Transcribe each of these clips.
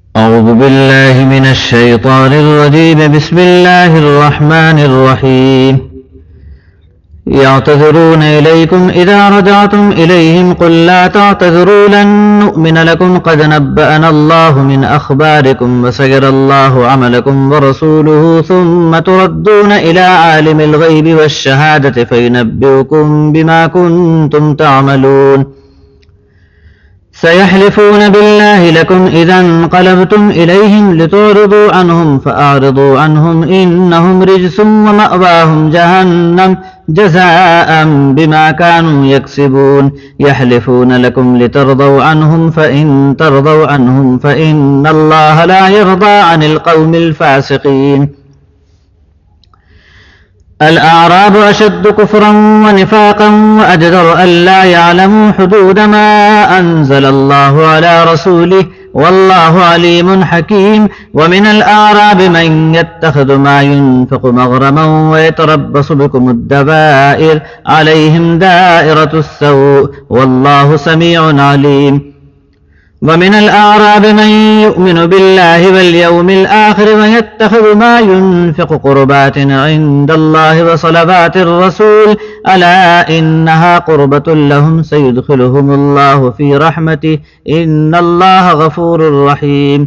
أعوذ بالله من الشيطان الرجيم. بسم الله الرحمن الرحيم. يعتذرون إليكم إذا رجعتم إليهم قل لا تعتذروا لن نؤمن لكم قد نبأنا الله من أخباركم وسيرى الله عملكم ورسوله ثم تردون إلى عالم الغيب والشهادة فينبئكم بما كنتم تعملون. سيحلفون بالله لكم إذا انقلبتم إليهم لتعرضوا عنهم فأعرضوا عنهم إنهم رجس ومأواهم جهنم جزاء بما كانوا يكسبون. يحلفون لكم لترضوا عنهم فإن ترضوا عنهم فإن الله لا يرضى عن القوم الفاسقين. الأعراب أشد كفرا ونفاقا وأجدر ألا يعلموا حدود ما أنزل الله على رسوله والله عليم حكيم. ومن الأعراب من يتخذ ما ينفق مغرما ويتربص بكم الدبائر عليهم دائرة السوء والله سميع عليم. ومن الأعراب من يؤمن بالله واليوم الآخر ويتخذ ما ينفق قربات عند الله وصلوات الرسول ألا إنها قربة لهم سيدخلهم الله في رحمته إن الله غفور رحيم.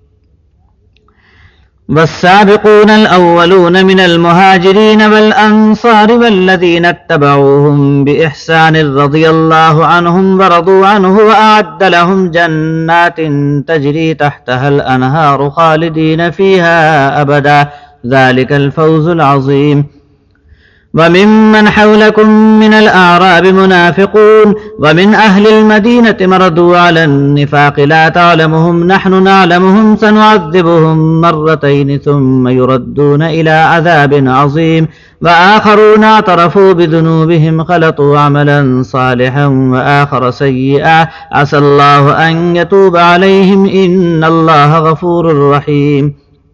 والسابقون الأولون من المهاجرين والأنصار والذين اتبعوهم بإحسان رضي الله عنهم ورضوا عنه وأعد لهم جنات تجري تحتها الأنهار خالدين فيها أبدا ذلك الفوز العظيم. وممن حولكم من الأعراب منافقون ومن أهل المدينة مردوا على النفاق لا تعلمهم نحن نعلمهم سنعذبهم مرتين ثم يردون إلى عذاب عظيم. وآخرون اعترفوا بذنوبهم خلطوا عملا صالحا وآخر سيئا عسى الله أن يتوب عليهم إن الله غفور رحيم.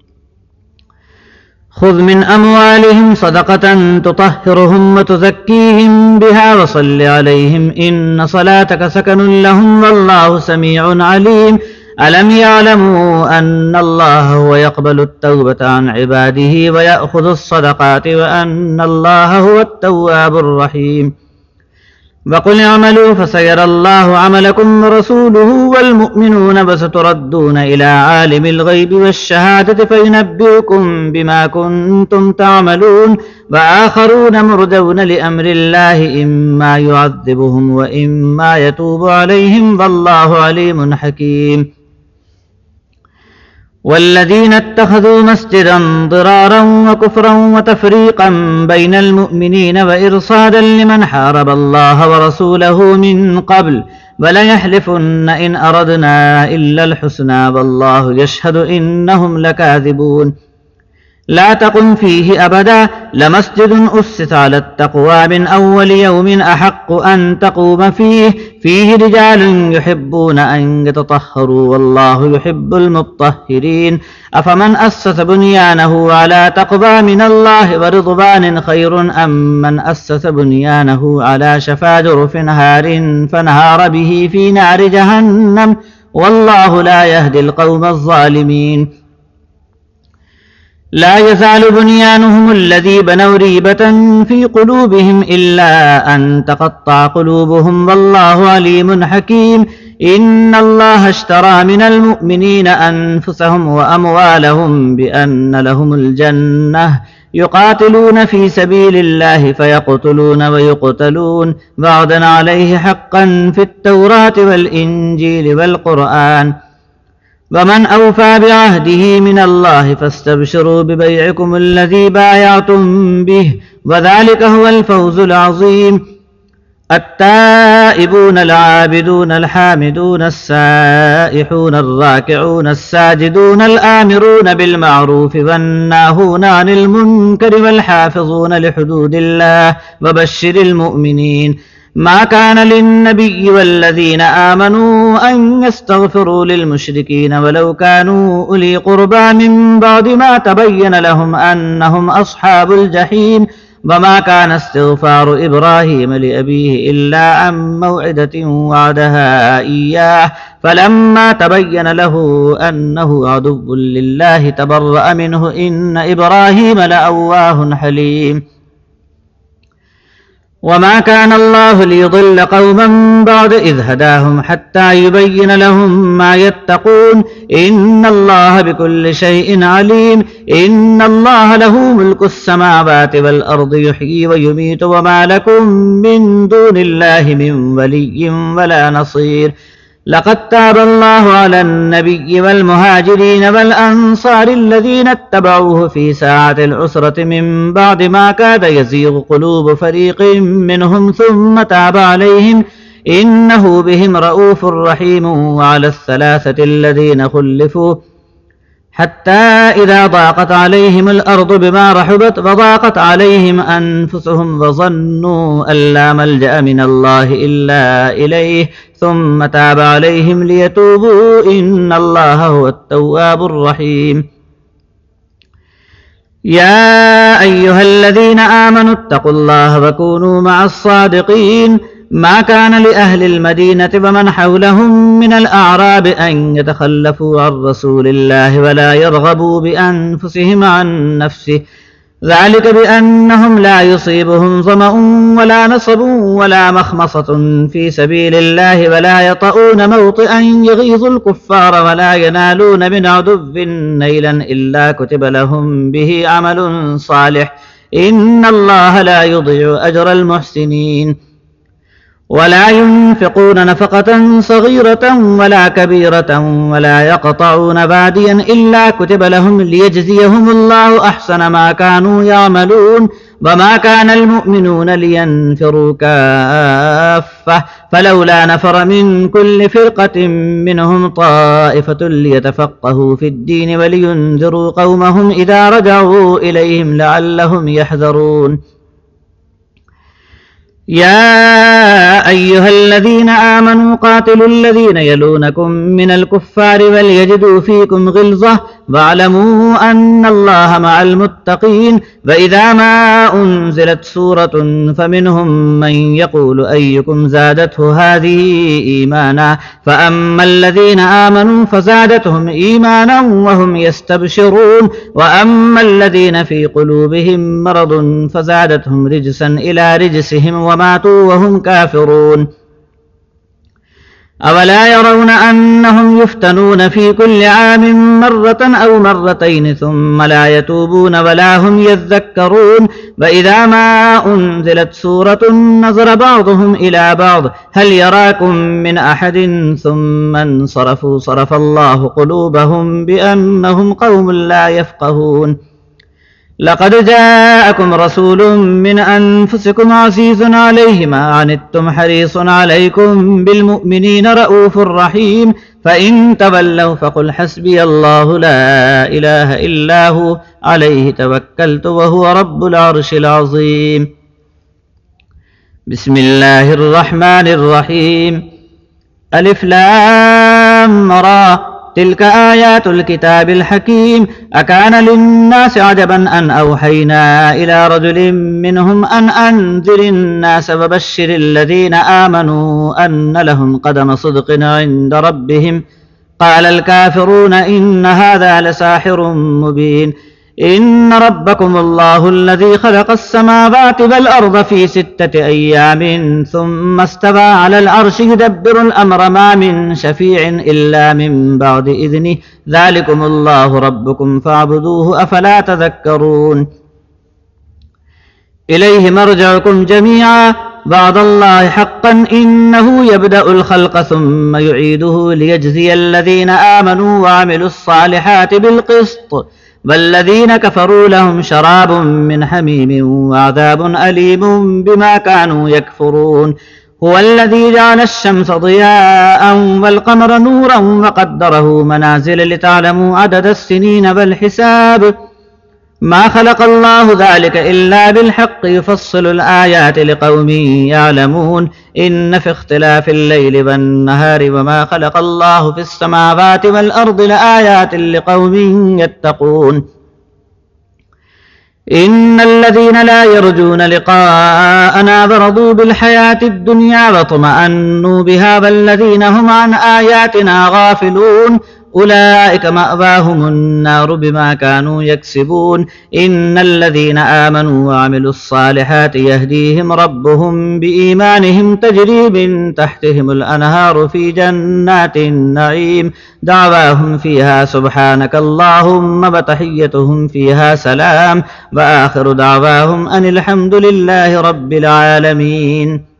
خذ من أموالهم صدقة تطهرهم وتزكيهم بها وصل عليهم إن صلاتك سكن لهم والله سميع عليم. ألم يعلموا أن الله هو يقبل التوبة عن عباده ويأخذ الصدقات وأن الله هو التواب الرحيم. وقل اعملوا فسيرى الله عملكم ورسوله والمؤمنون وستردون إلى عالم الغيب والشهادة فينبئكم بما كنتم تعملون. وآخرون مرجون لأمر الله إما يعذبهم وإما يتوب عليهم والله عليم حكيم. والذين اتخذوا مسجدا ضرارا وكفرا وتفريقا بين المؤمنين وإرصادا لمن حارب الله ورسوله من قبل وليحلفن إن أردنا إلا الحسنى والله يشهد إنهم لكاذبون. لا تقم فيه أبدا لمسجد أسس على التقوى من أول يوم أحق أن تقوم فيه رجال يحبون أن يتطهروا والله يحب المطهرين. أفمن أسس بنيانه على تقوى من الله ورضوان خير أم من أسس بنيانه على شفا جرف هار فانهار به في نار جهنم والله لا يهدي القوم الظالمين. لا يزال بنيانهم الذي بنوا ريبة في قلوبهم إلا أن تقطع قلوبهم والله عليم حكيم. إن الله اشترى من المؤمنين أنفسهم وأموالهم بأن لهم الجنة يقاتلون في سبيل الله فيقتلون ويقتلون وعدا عليه حقا في التوراة والإنجيل والقرآن. ومن أوفى بعهده من الله فاستبشروا ببيعكم الذي بايعتم به وذلك هو الفوز العظيم. التائبون العابدون الحامدون السائحون الراكعون الساجدون الآمرون بالمعروف والناهون عن المنكر والحافظون لحدود الله وبشر المؤمنين. ما كان للنبي والذين آمنوا أن يستغفروا للمشركين ولو كانوا أولي قربى من بعد ما تبين لهم أنهم أصحاب الجحيم وما كان استغفار إبراهيم لأبيه إلا عن موعدة وعدها إياه فلما تبين له أنه عدو لله تبرأ منه إن إبراهيم لأواه حليم وما كان الله ليضل قوما بعد إذ هداهم حتى يبين لهم ما يتقون إن الله بكل شيء عليم إن الله له ملك السماوات والأرض يحيي ويميت وما لكم من دون الله من ولي ولا نصير لقد تاب الله على النبي والمهاجرين والأنصار الذين اتبعوه في ساعة العسرة من بعد ما كاد يزيغ قلوب فريق منهم ثم تاب عليهم إنه بهم رؤوف رحيم وعلى الثلاثة الذين خلفوا حتى إذا ضاقت عليهم الأرض بما رحبت وضاقت عليهم أنفسهم وظنوا أن لا ملجأ من الله إلا إليه ثم تاب عليهم ليتوبوا إن الله هو التواب الرحيم يا أيها الذين آمنوا اتقوا الله وكونوا مع الصادقين ما كان لأهل المدينة ومن حولهم من الأعراب أن يتخلفوا عن رسول الله ولا يرغبوا بأنفسهم عن نفسه ذلك بأنهم لا يصيبهم ظمأ ولا نصب ولا مخمصة في سبيل الله ولا يطؤون موطئا يغيظ الكفار ولا ينالون من عدو نيلا إلا كتب لهم به عمل صالح إن الله لا يضيع أجر المحسنين ولا ينفقون نفقة صغيرة ولا كبيرة ولا يقطعون باديا إلا كتب لهم ليجزيهم الله أحسن ما كانوا يعملون وما كان المؤمنون لينفروا كافة فلولا نفر من كل فرقة منهم طائفة ليتفقهوا في الدين ولينذروا قومهم إذا رجعوا إليهم لعلهم يحذرون يا أيها الذين آمنوا قاتلوا الذين يلونكم من الكفار وليجدوا فيكم غلظة واعلموا أن الله مع المتقين وإذا ما أنزلت سورة فمنهم من يقول أيكم زادته هذه إيمانا فأما الذين آمنوا فزادتهم إيمانا وهم يستبشرون وأما الذين في قلوبهم مرض فزادتهم رجسا إلى رجسهم وماتوا وهم كافرون أولا يرون أنهم يفتنون في كل عام مرة أو مرتين ثم لا يتوبون ولا هم يذكرون وإذا ما أنزلت سورة نظر بعضهم إلى بعض هل يراكم من أحد ثم انصرفوا صرف الله قلوبهم بأنهم قوم لا يفقهون لقد جاءكم رسول من أنفسكم عزيز عليه ما عنتم حريص عليكم بالمؤمنين رؤوف رحيم فإن تولوا فقل حسبي الله لا إله إلا هو عليه توكلت وهو رب العرش العظيم بسم الله الرحمن الرحيم ألف لام را تلك آيات الكتاب الحكيم أكان للناس عجبا أن أوحينا إلى رجل منهم أن أنذر الناس وبشر الذين آمنوا أن لهم قدم صدق عند ربهم قال الكافرون إن هذا لساحر مبين إن ربكم الله الذي خلق السماوات والأرض في 6 أيام ثم استوى على العرش يدبر الأمر ما من شفيع إلا من بعد إذنه ذلكم الله ربكم فاعبدوه أفلا تذكرون إليه مرجعكم جميعا بعد الله حقا إنه يبدأ الخلق ثم يعيده ليجزي الذين آمنوا وعملوا الصالحات بالقسط والذين كفروا لهم شراب من حميم وعذاب أليم بما كانوا يكفرون هو الذي جعل الشمس ضياء والقمر نورا وقدره منازل لتعلموا عدد السنين والحساب ما خلق الله ذلك إلا بالحق يفصل الآيات لقوم يعلمون إن في اختلاف الليل والنهار وما خلق الله في السماوات والأرض لآيات لقوم يتقون إن الذين لا يرجون لقاءنا ورضوا بالحياة الدنيا واطمأنوا بها والذين هم عن آياتنا غافلون أولئك مأواهم النار بما كانوا يكسبون إن الذين آمنوا وعملوا الصالحات يهديهم ربهم بإيمانهم تجري من تحتهم الأنهار في جنات النعيم دعواهم فيها سبحانك اللهم وتحيتهم فيها سلام وآخر دعواهم أن الحمد لله رب العالمين.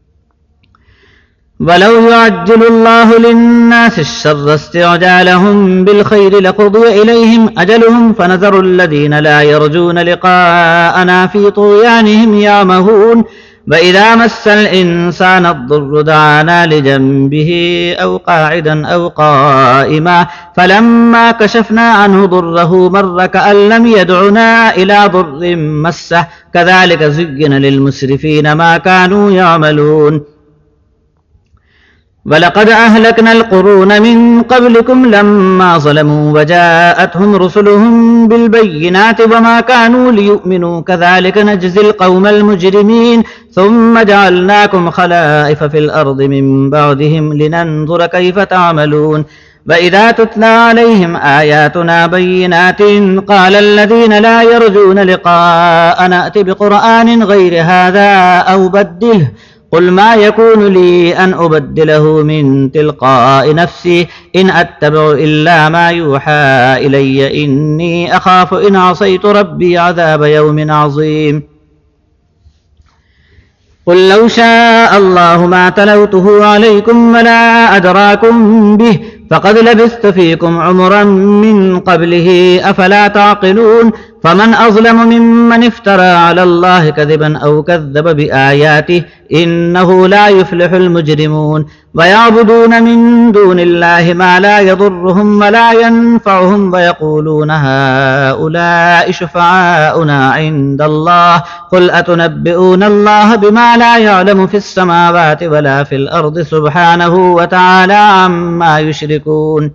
ولو يعجل الله للناس الشر استعجالهم بالخير لقضي إليهم أجلهم فنذر الذين لا يرجون لقاءنا في طغيانهم يعمهون وإذا مس الإنسان الضر دعانا لجنبه أو قاعدا أو قائما فلما كشفنا عنه ضره مر كأن لم يدعنا إلى ضر مسه كذلك زين للمسرفين ما كانوا يعملون. ولقد أهلكنا القرون من قبلكم لما ظلموا وجاءتهم رسلهم بالبينات وما كانوا ليؤمنوا كذلك نجزي القوم المجرمين ثم جعلناكم خلائف في الأرض من بعدهم لننظر كيف تعملون. وإذا تتلى عليهم آياتنا بينات قال الذين لا يرجون لقاءنا ائت بقرآن غير هذا أو بدله قل ما يكون لي أن أبدله من تلقاء نفسي إن أتبع إلا ما يوحى إلي إني أخاف إن عصيت ربي عذاب يوم عظيم. قل لو شاء الله ما تلوته عليكم ولا أدراكم به فقد لبثت فيكم عمرا من قبله أفلا تعقلون. فمن أظلم ممن افترى على الله كذبا أو كذب بآياته إنه لا يفلح المجرمون. ويعبدون من دون الله ما لا يضرهم ولا ينفعهم ويقولون هؤلاء شفعاؤنا عند الله قل أتنبئون الله بما لا يعلم في السماوات ولا في الأرض سبحانه وتعالى عما يشركون.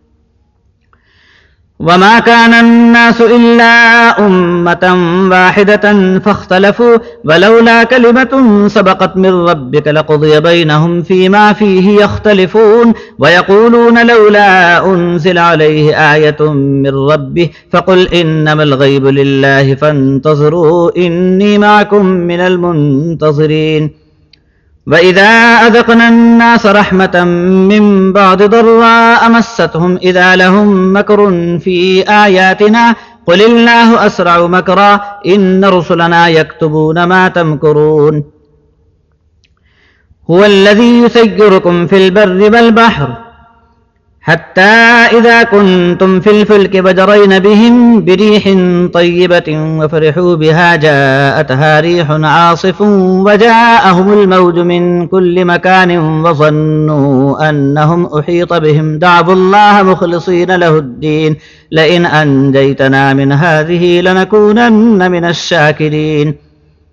وما كان الناس إلا أمة واحدة فاختلفوا ولولا كلمة سبقت من ربك لقضي بينهم فيما فيه يختلفون. ويقولون لولا أنزل عليه آية من ربه فقل إنما الغيب لله فانتظروا إني معكم من المنتظرين. وإذا أذقنا الناس رحمة من بعد ضراء مستهم إذا لهم مكر في آياتنا قل الله أسرع مكرا إن رسلنا يكتبون ما تمكرون. هو الذي يسيركم في البر والبحر حتى إذا كنتم في الفلك وجرين بهم بريح طيبة وفرحوا بها جاءتها ريح عاصف وجاءهم الموج من كل مكان وظنوا أنهم أحيط بهم دعوا الله مخلصين له الدين لئن أنجيتنا من هذه لنكونن من الشاكرين.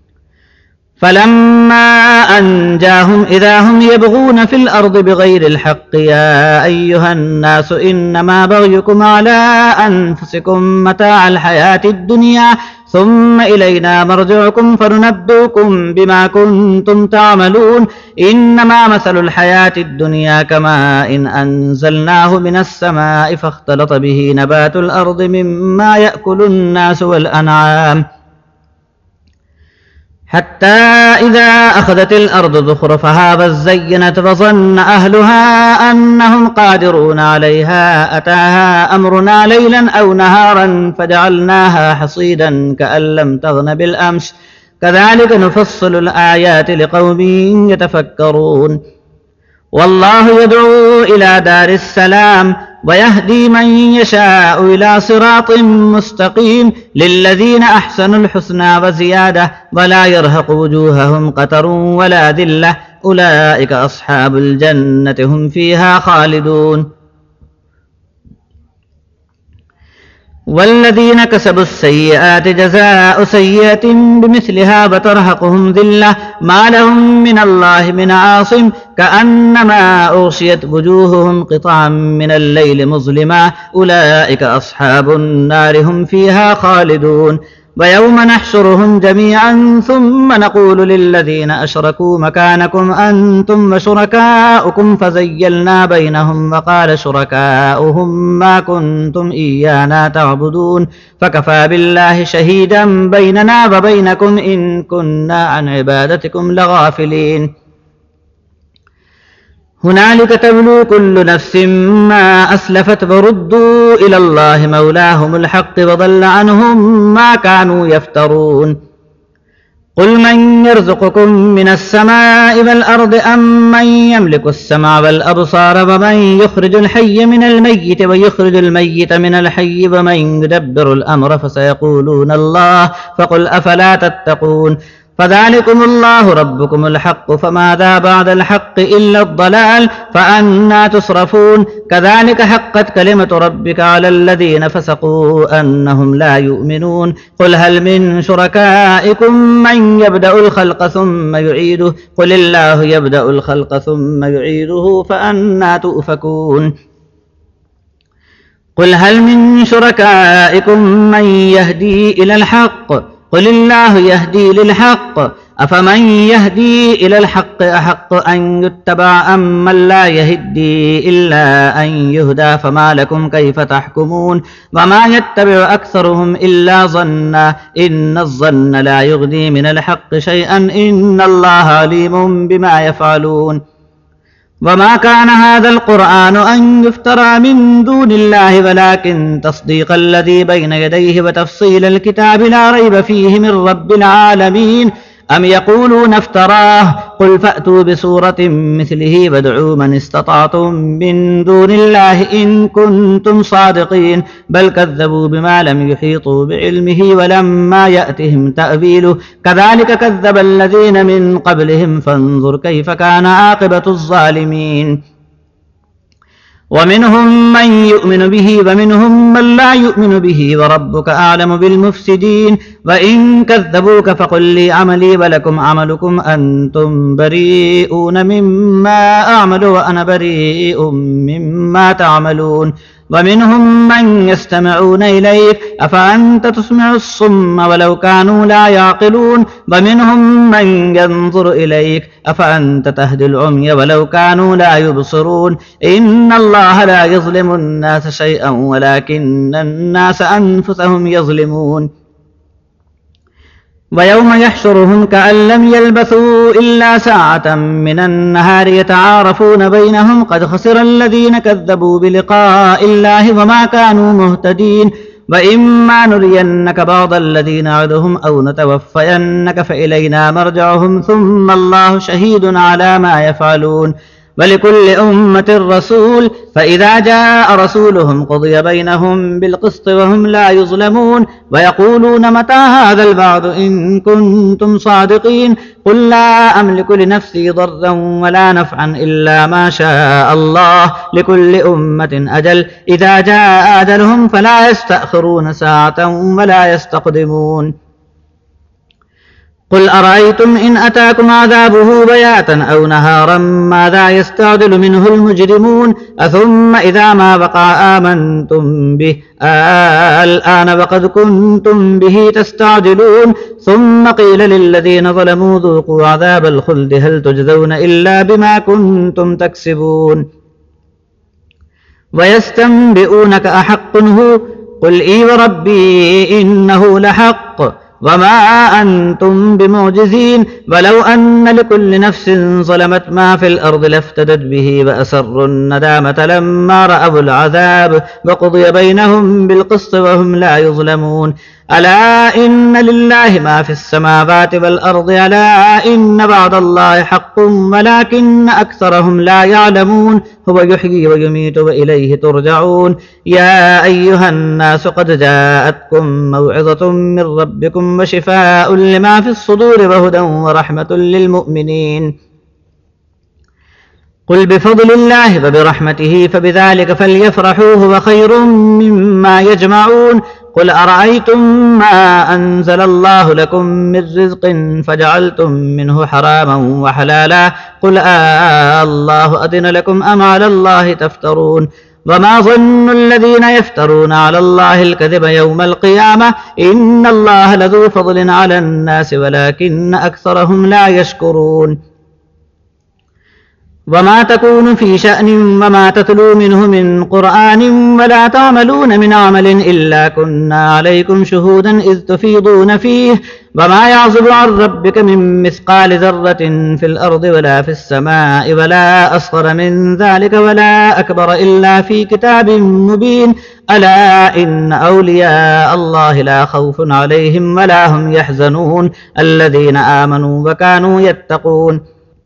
فلما أنجاهم إذا هم يبغون في الأرض بغير الحق يا أيها الناس إنما بغيكم على أنفسكم متاع الحياة الدنيا ثم إلينا مرجعكم فننبئكم بما كنتم تعملون. إنما مثل الحياة الدنيا كماء إن أنزلناه من السماء فاختلط به نبات الأرض مما يأكل الناس والأنعام حتى إذا أخذت الأرض زخرفها وزينت وظن أهلها أنهم قادرون عليها أتاها أمرنا ليلا أو نهارا فجعلناها حصيدا كأن لم تغن بالأمس كذلك نفصل الآيات لقوم يتفكرون. والله يدعو إلى دار السلام ويهدي من يشاء إلى صراط مستقيم للذين أحسنوا الحسنى وزيادة ولا يرهق وجوههم قتر ولا ذلة أولئك أصحاب الجنة هم فيها خالدون. والذين كسبوا السيئات جزاء سيئة بمثلها وترهقهم ذلة ما لهم من الله من عاصم كأنما أغشيت وجوههم قطعا من الليل مظلما أولئك أصحاب النار هم فيها خالدون. ويوم نحشرهم جميعا ثم نقول للذين أشركوا مكانكم أنتم وشركاؤكم فزيلنا بينهم وقال شركاؤهم ما كنتم إيانا تعبدون فكفى بالله شهيدا بيننا وبينكم إن كنا عن عبادتكم لغافلين هنالك تبلو كل نفس ما أسلفت وردوا إلى الله مولاهم الحق وضل عنهم ما كانوا يفترون قل من يرزقكم من السماء والأرض أم من يملك السمع والأبصار ومن يخرج الحي من الميت ويخرج الميت من الحي ومن يدبر الأمر فسيقولون الله فقل أفلا تتقون فذلكم الله ربكم الحق فماذا بعد الحق إلا الضلال فأنى تصرفون كذلك حقت كلمة ربك على الذين فسقوا أنهم لا يؤمنون قل هل من شركائكم من يبدأ الخلق ثم يعيده قل الله يبدأ الخلق ثم يعيده فأنى تؤفكون قل هل من شركائكم من يهدي إلى الحق قل الله يهدي للحق أفمن يهدي إلى الحق أحق أن يتبع أم من لا يهدي إلا أن يهدى فما لكم كيف تحكمون وما يتبع أكثرهم إلا ظنا إن الظن لا يغني من الحق شيئا إن الله عليم بما يفعلون وما كان هذا القرآن أن يفترى من دون الله ولكن تصديق الذي بين يديه وتفصيل الكتاب لا ريب فيه من رب العالمين أم يقولون افتراه قل فأتوا بسورة مثله وادعوا من استطعتم من دون الله إن كنتم صادقين بل كذبوا بما لم يحيطوا بعلمه ولما يأتهم تأويله كذلك كذب الذين من قبلهم فانظر كيف كان عاقبة الظالمين ومنهم من يؤمن به ومنهم من لا يؤمن به وربك أعلم بالمفسدين وإن كذبوك فقل لي عملي ولكم عملكم أنتم بريئون مما أعمل وأنا بريء مما تعملون ومنهم من يستمعون إليك أفأنت تسمع الصم ولو كانوا لا يعقلون ومنهم من ينظر إليك أفأنت تهدي العمي ولو كانوا لا يبصرون إن الله لا يظلم الناس شيئا ولكن الناس أنفسهم يظلمون ويوم يحشرهم كأن لم يلبثوا إلا ساعة من النهار يتعارفون بينهم قد خسر الذين كذبوا بلقاء الله وما كانوا مهتدين وإما نرينك بعض الذي نعدهم أو نتوفينك فإلينا مرجعهم ثم الله شهيد على ما يفعلون ولكل أمة رسول فإذا جاء رسولهم قضي بينهم بالقسط وهم لا يظلمون ويقولون متى هذا الوعد إن كنتم صادقين قل لا أملك لنفسي ضرا ولا نفعا إلا ما شاء الله لكل أمة أجل إذا جاء أجلهم فلا يستأخرون ساعة ولا يستقدمون قل أرأيتم إن أتاكم عذابه بياتا أو نهارا ماذا يستعجل منه المجرمون أثم إذا ما وقع آمنتم به الآن وقد كنتم به تستعجلون ثم قيل للذين ظلموا ذوقوا عذاب الخلد هل تجزون إلا بما كنتم تكسبون ويستنبئونك أحق هو قل إي وربي إنه لحق وما أنتم بمعجزين ولو أن لكل نفس ظلمت ما في الأرض لافتدت به وأسروا الندامة لما رأوا العذاب وقضي بينهم بالقسط وهم لا يظلمون ألا إن لله ما في السماوات والأرض ألا إن وعد الله حق ولكن أكثرهم لا يعلمون هو يحيي ويميت وإليه ترجعون يا أيها الناس قد جاءتكم موعظة من ربكم وشفاء لما في الصدور وهدى ورحمة للمؤمنين قل بفضل الله وبرحمته فبذلك فليفرحوا هو خير مما يجمعون قل أرأيتم ما أنزل الله لكم من رزق فجعلتم منه حراما وحلالا قل الله أذن لكم أم على الله تفترون وما ظن الذين يفترون على الله الكذب يوم القيامة إن الله لذو فضل على الناس ولكن أكثرهم لا يشكرون وما تكون في شأن وما تتلو منه من قرآن ولا تعملون من عمل إلا كنا عليكم شهودا إذ تفيضون فيه وما يعزب عن ربك من مثقال ذرة في الأرض ولا في السماء ولا أصغر من ذلك ولا أكبر إلا في كتاب مبين ألا إن أولياء الله لا خوف عليهم ولا هم يحزنون الذين آمنوا وكانوا يتقون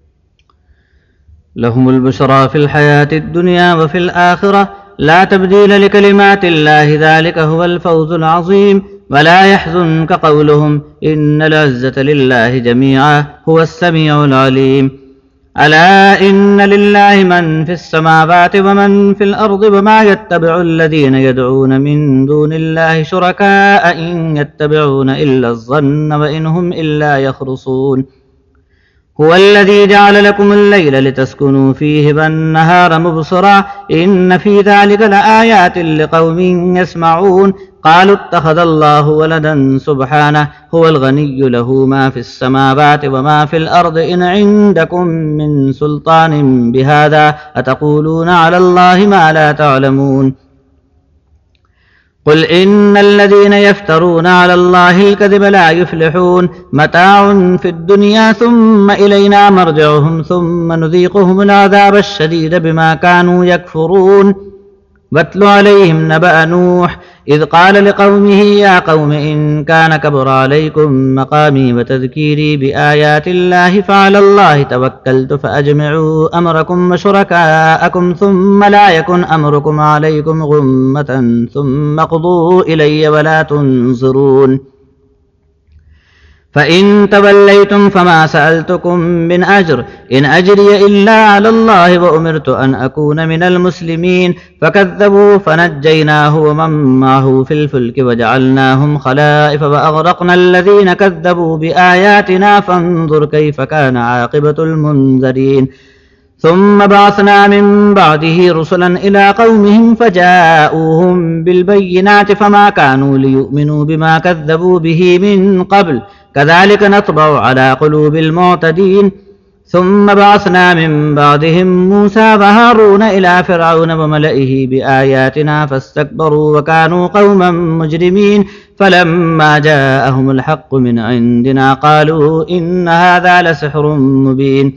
لهم البشرى في الحياة الدنيا وفي الآخرة لا تبديل لكلمات الله ذلك هو الفوز العظيم ولا يحزنك قولهم إن العزة لله جميعا هو السميع العليم ألا إن لله من في السماوات ومن في الأرض وما يتبع الذين يدعون من دون الله شركاء إن يتبعون إلا الظن وإن هم إلا يخرصون هو الذي جعل لكم الليل لتسكنوا فيه والنهار مبصرا إن في ذلك لآيات لقوم يسمعون قالوا اتخذ الله ولدا سبحانه هو الغني له ما في السماوات وما في الأرض إن عندكم من سلطان بهذا أتقولون على الله ما لا تعلمون قل إن الذين يفترون على الله الكذب لا يفلحون متاع في الدنيا ثم إلينا مرجعهم ثم نذيقهم العذاب الشديد بما كانوا يكفرون واتل عليهم نبأ نوح إذ قال لقومه يا قوم إن كان كبر عليكم مقامي وتذكيري بآيات الله فعلى الله توكلت فأجمعوا أمركم وشركاءكم ثم لا يكن أمركم عليكم غمة ثم قضوا إلي ولا تنظرون فإن توليتم فما سألتكم من أجر إن أجري إلا على الله وأمرت أن أكون من المسلمين فكذبوا فنجيناه ومن معه في الفلك وجعلناهم خلائف وأغرقنا الذين كذبوا بآياتنا فانظر كيف كان عاقبة المنذرين ثم بعثنا من بعده رسلا إلى قومهم فجاءوهم بالبينات فما كانوا ليؤمنوا بما كذبوا به من قبل كذلك نطبع على قلوب المعتدين ثم بعثنا من بعدهم موسى وهارون إلى فرعون وملئه بآياتنا فاستكبروا وكانوا قوما مجرمين فلما جاءهم الحق من عندنا قالوا إن هذا لسحر مبين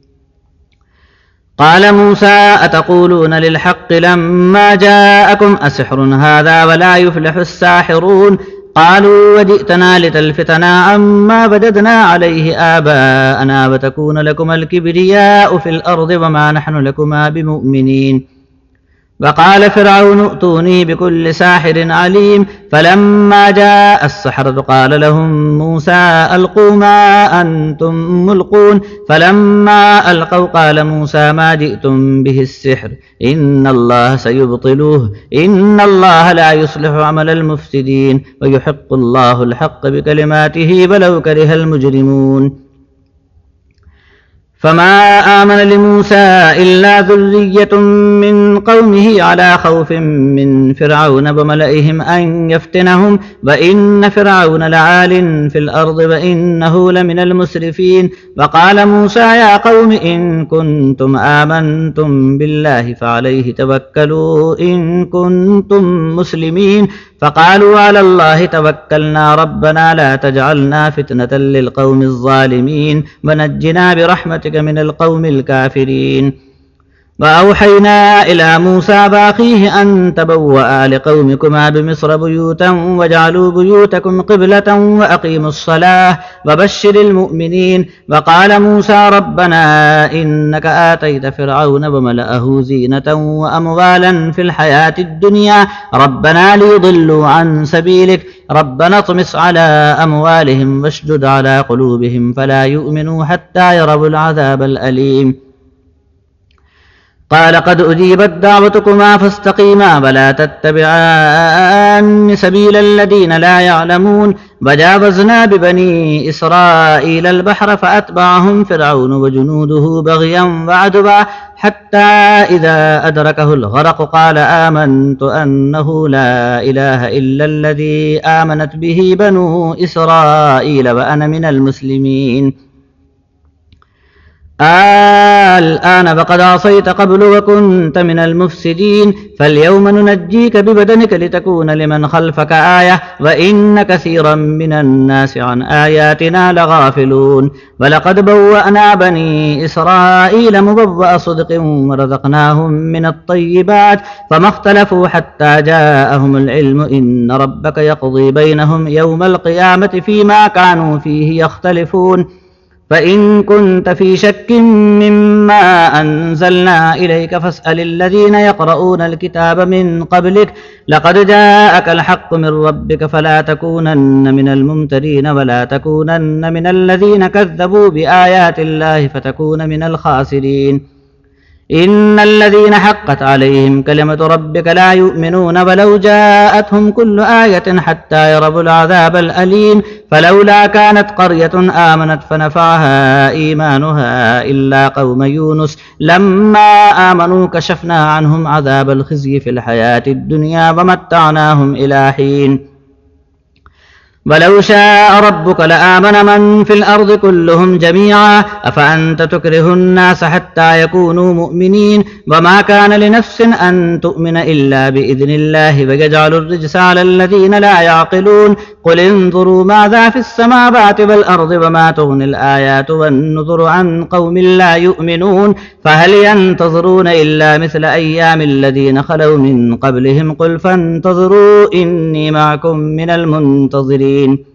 قال موسى أتقولون للحق لما جاءكم أسحر هذا ولا يفلح الساحرون قالوا وجئتنا لتلفتنا عما بددنا عليه آباءنا وتكون لكما الكبرياء في الأرض وما نحن لكما بمؤمنين وقال فرعون ائتوني بكل ساحر عليم فلما جاء السحرة قال لهم موسى ألقوا ما أنتم ملقون فلما ألقوا قال موسى ما جئتم به السحر إن الله سيبطلوه إن الله لا يصلح عمل المفسدين ويحق الله الحق بكلماته ولو كره المجرمون فما آمن لموسى إلا ذرية من قومه على خوف من فرعون وملئهم أن يفتنهم وإن فرعون لعال في الأرض وإنه لمن المسرفين وقال موسى يا قوم إن كنتم آمنتم بالله فعليه توكلوا إن كنتم مسلمين فقالوا على الله توكلنا ربنا لا تجعلنا فتنة للقوم الظالمين ونجنا برحمتك من القوم الكافرين وأوحينا إلى موسى وأخيه أن تبوأ لقومكما بمصر بيوتا واجعلوا بيوتكم قبلة وأقيموا الصلاة وبشر المؤمنين وقال موسى ربنا إنك آتيت فرعون وملأه زينة وأموالا في الحياة الدنيا ربنا ليضلوا عن سبيلك ربنا اطمس على أموالهم واشدد على قلوبهم فلا يؤمنوا حتى يروا العذاب الأليم قال قد أجيبت دعوتكما فاستقيما ولا تتبعان سبيل الذين لا يعلمون وجاوزنا ببني إسرائيل البحر فأتبعهم فرعون وجنوده بغيا وعدوا حتى إذا أدركه الغرق قال آمنت أنه لا إله إلا الذي آمنت به بنو إسرائيل وأنا من المسلمين. الآن فقد عصيت قبل وكنت من المفسدين فاليوم ننجيك ببدنك لتكون لمن خلفك آية وإن كثيرا من الناس عن آياتنا لغافلون. ولقد بوأنا بني إسرائيل مبوأ صدق ورزقناهم من الطيبات فما اختلفوا حتى جاءهم العلم إن ربك يقضي بينهم يوم القيامة فيما كانوا فيه يختلفون. فإن كنت في شك مما أنزلنا إليك فاسأل الذين يقرؤون الكتاب من قبلك لقد جاءك الحق من ربك فلا تكونن من الممترين ولا تكونن من الذين كذبوا بآيات الله فتكون من الخاسرين. إن الذين حقت عليهم كلمة ربك لا يؤمنون ولو جاءتهم كل آية حتى يروا العذاب الأليم. فلولا كانت قرية آمنت فنفعها إيمانها إلا قوم يونس لما آمنوا كشفنا عنهم عذاب الخزي في الحياة الدنيا ومتعناهم إلى حين. ولو شاء ربك لآمن من في الأرض كلهم جميعا أفأنت تكره الناس حتى يكونوا مؤمنين وما كان لنفس أن تؤمن إلا بإذن الله ويجعل الرجس على الذين لا يعقلون. قل انظروا ماذا في السماوات والأرض وما تغني الآيات والنذر عن قوم لا يؤمنون فهل ينتظرون إلا مثل أيام الذين خلوا من قبلهم قل فانتظروا إني معكم من المنتظرين.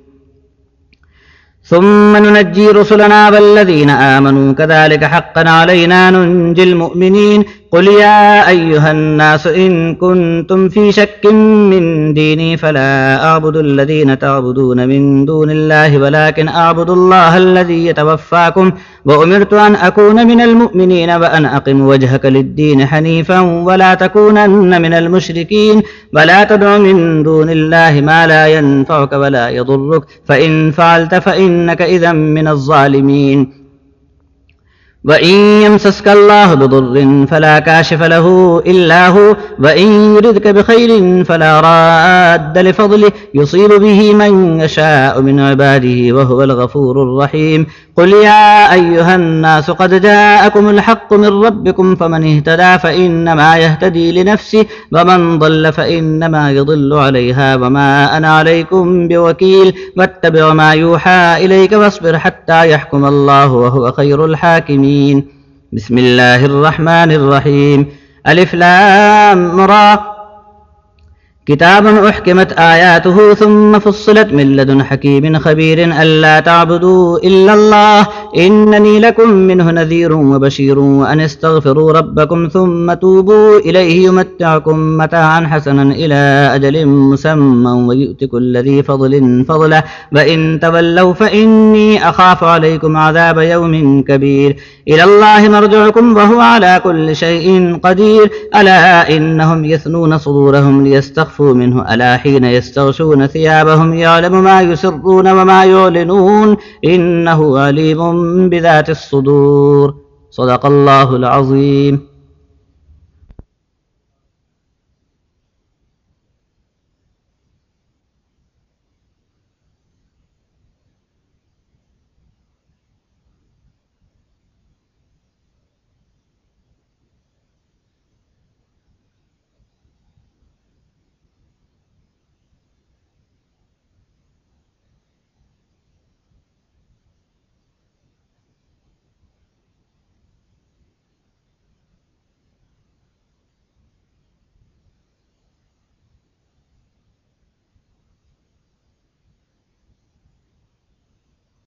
ثم ننجي رسلنا والذين آمنوا كذلك حقا علينا ننجي المؤمنين. قل يا أيها الناس إن كنتم في شك من ديني فلا أعبد الذين تعبدون من دون الله ولكن أعبد الله الذي يتوفاكم وأمرت أن أكون من المؤمنين وأن أقم وجهك للدين حنيفا ولا تكونن من المشركين. ولا تدع من دون الله ما لا ينفعك ولا يضرك فإن فعلت فإنك إذا من الظالمين. وإن يمسسك الله بضر فلا كاشف له إلا هو وإن يردك بخير فلا راد لفضله يصيب به من يشاء من عباده وهو الغفور الرحيم. قل يا أيها الناس قد جاءكم الحق من ربكم فمن اهتدى فإنما يهتدي لنفسه ومن ضل فإنما يضل عليها وما أنا عليكم بوكيل. واتبع ما يوحى إليك واصبر حتى يحكم الله وهو خير الحاكمين. بسم الله الرحمن الرحيم. ألف لام را كتاب أحكمت آياته ثم فصلت من لدن حكيم خبير ألا تعبدوا إلا الله إنني لكم منه نذير وبشير وأن استغفروا ربكم ثم توبوا إليه يمتعكم متاعا حسنا إلى أجل مسمى ويؤت كل ذي فضل فضله وإن تولوا فإني أخاف عليكم عذاب يوم كبير. إلى الله مرجعكم وهو على كل شيء قدير. ألا إنهم يثنون صدورهم ليستغفروا منه ألا حين يستغشون ثيابهم يعلم ما يسرون وما يعلنون إنه عليم بذات الصدور. صدق الله العظيم.